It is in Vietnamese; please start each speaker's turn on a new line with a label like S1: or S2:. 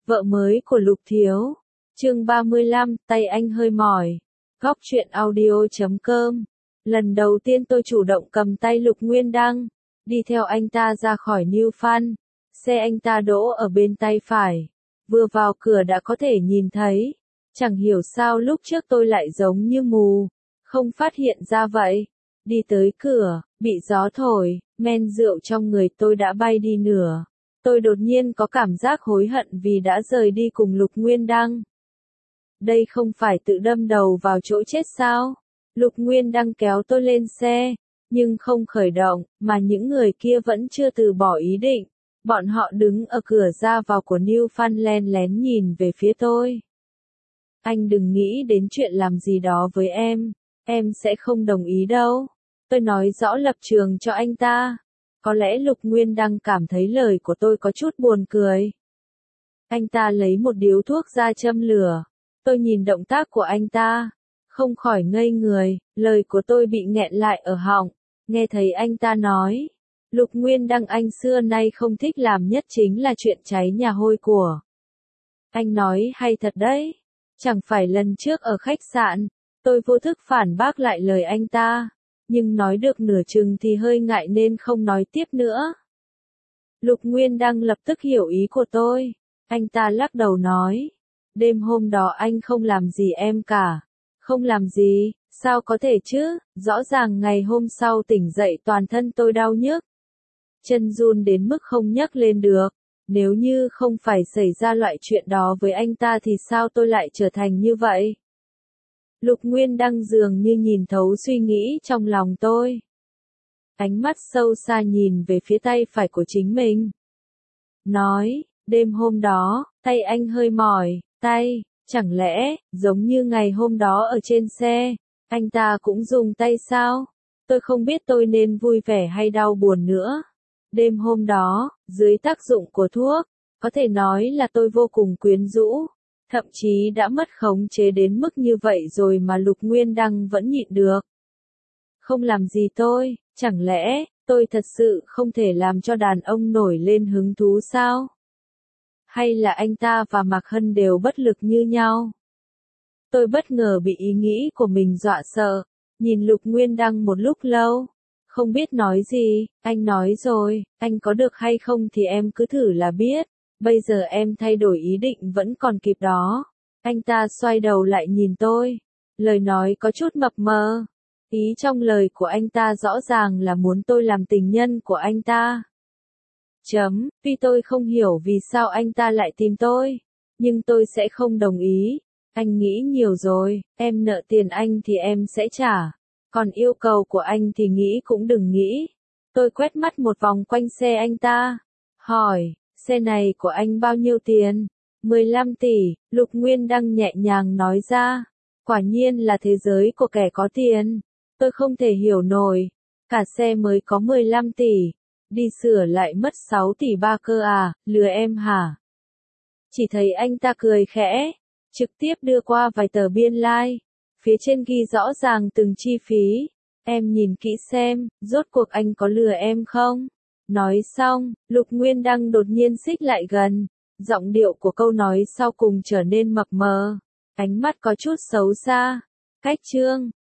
S1: Vợ mới của Lục Thiếu. Chương 35, tay anh hơi mỏi. Góc truyện audio.com. Lần đầu tiên tôi chủ động cầm tay Lục Nguyên Đăng, đi theo anh ta ra khỏi New Fun. Xe anh ta đỗ ở bên tay phải. Vừa vào cửa đã có thể nhìn thấy. Chẳng hiểu sao lúc trước tôi lại giống như mù, không phát hiện ra vậy. Đi tới cửa, bị gió thổi, men rượu trong người tôi đã bay đi nửa. Tôi đột nhiên có cảm giác hối hận vì đã rời đi cùng Lục Nguyên Đăng. Đây không phải tự đâm đầu vào chỗ chết sao? Lục Nguyên Đăng kéo tôi lên xe, nhưng không khởi động, mà những người kia vẫn chưa từ bỏ ý định. Bọn họ đứng ở cửa ra vào của Newfoundland lén nhìn về phía tôi. Anh đừng nghĩ đến chuyện làm gì đó với em sẽ không đồng ý đâu. Tôi nói rõ lập trường cho anh ta. Có lẽ Lục Nguyên Đăng cảm thấy lời của tôi có chút buồn cười. Anh ta lấy một điếu thuốc ra châm lửa. Tôi nhìn động tác của anh ta, không khỏi ngây người, lời của tôi bị nghẹn lại ở họng. Nghe thấy anh ta nói, Lục Nguyên Đăng anh xưa nay không thích làm nhất chính là chuyện cháy nhà hôi của. Anh nói hay thật đấy. Chẳng phải lần trước ở khách sạn, tôi vô thức phản bác lại lời anh ta, nhưng nói được nửa chừng thì hơi ngại nên không nói tiếp nữa. Lục Nguyên Đăng lập tức hiểu ý của tôi. Anh ta lắc đầu nói, đêm hôm đó anh không làm gì em cả. Không làm gì, sao có thể chứ, rõ ràng ngày hôm sau tỉnh dậy toàn thân tôi đau nhức. Chân run đến mức không nhấc lên được. Nếu như không phải xảy ra loại chuyện đó với anh ta thì sao tôi lại trở thành như vậy? Lục Nguyên Đăng dường như nhìn thấu suy nghĩ trong lòng tôi. Ánh mắt sâu xa nhìn về phía tay phải của chính mình. Nói, đêm hôm đó, tay anh hơi mỏi, chẳng lẽ, giống như ngày hôm đó ở trên xe, anh ta cũng dùng tay sao? Tôi không biết tôi nên vui vẻ hay đau buồn nữa. Đêm hôm đó, dưới tác dụng của thuốc, có thể nói là tôi vô cùng quyến rũ, thậm chí đã mất khống chế đến mức như vậy rồi mà Lục Nguyên Đăng vẫn nhịn được. Không làm gì tôi, chẳng lẽ, tôi thật sự không thể làm cho đàn ông nổi lên hứng thú sao? Hay là anh ta và Mạc Hân đều bất lực như nhau? Tôi bất ngờ bị ý nghĩ của mình dọa sợ, nhìn Lục Nguyên Đăng một lúc lâu. Không biết nói gì, anh nói rồi, anh có được hay không thì em cứ thử là biết, bây giờ em thay đổi ý định vẫn còn kịp đó. Anh ta xoay đầu lại nhìn tôi, lời nói có chút mập mờ, ý trong lời của anh ta rõ ràng là muốn tôi làm tình nhân của anh ta. Vì tôi không hiểu vì sao anh ta lại tìm tôi, nhưng tôi sẽ không đồng ý. Anh nghĩ nhiều rồi, em nợ tiền anh thì em sẽ trả. Còn yêu cầu của anh thì nghĩ cũng đừng nghĩ. Tôi quét mắt một vòng quanh xe anh ta. Hỏi, xe này của anh bao nhiêu tiền? 15 tỷ, Lục Nguyên Đăng nhẹ nhàng nói ra. Quả nhiên là thế giới của kẻ có tiền. Tôi không thể hiểu nổi. Cả xe mới có 15 tỷ. Đi sửa lại mất 6 tỷ ba cơ à, lừa em hả? Chỉ thấy anh ta cười khẽ. Trực tiếp đưa qua vài tờ biên lai. Phía trên ghi rõ ràng từng chi phí. Em nhìn kỹ xem, rốt cuộc anh có lừa em không? Nói xong, Lục Nguyên Đăng đột nhiên xích lại gần. Giọng điệu của câu nói sau cùng trở nên mập mờ. Ánh mắt có chút xấu xa. Cách chương.